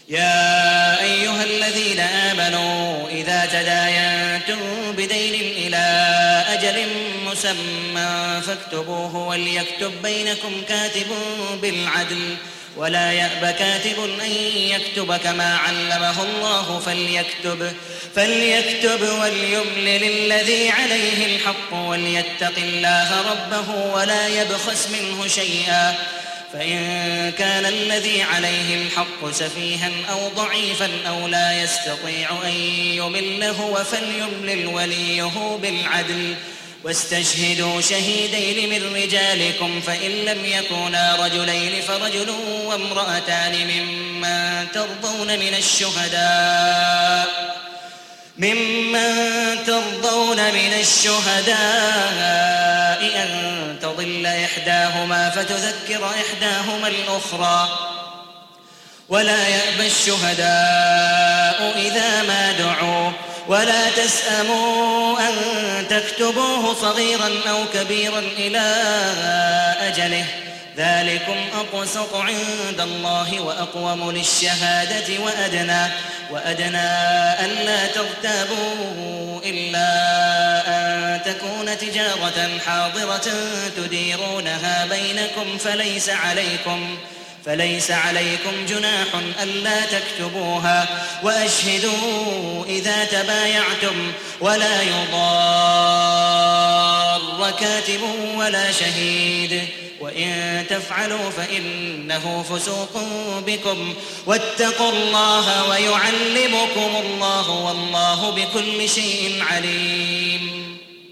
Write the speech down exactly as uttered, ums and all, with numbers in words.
يا أيها الذين آمنوا إذا تداينتم بدين إلى أجل مسمى فاكتبوه وليكتب بينكم كاتب بالعدل ولا يأب كاتب أن يكتب كما علمه الله فليكتب, فليكتب وليملل الذي عليه الحق وليتق الله ربه ولا يبخس منه شيئا فإن كان الذي عليه الحق سفيها أو ضعيفا أو لا يستطيع أن يمل هو فليملل وليه بالعدل واستشهدوا شهيدين من رجالكم فإن لم يكونا رجلين فرجل وامرأتان ممن ترضون من الشهداء ممن ترضون من الشهداء أن تضل إحداهما فتذكر إحداهما الأخرى ولا يأبى الشهداء إذا ما دعوا ولا تسأموا أن تكتبوه صغيرا أو كبيرا إلى أجله ذلكم أقسط عند الله وأقوم للشهادة وأدنى, وأدنى ألا ترتابوا إلا أن تكون تجارة حاضرة تديرونها بينكم فليس عليكم فليس عليكم جناح ألا تكتبوها وأشهدوا إذا تبايعتم ولا يضار كاتب ولا شهيد وإن تفعلوا فإنه فسوق بكم واتقوا الله ويعلمكم الله والله بكل شيء عليم.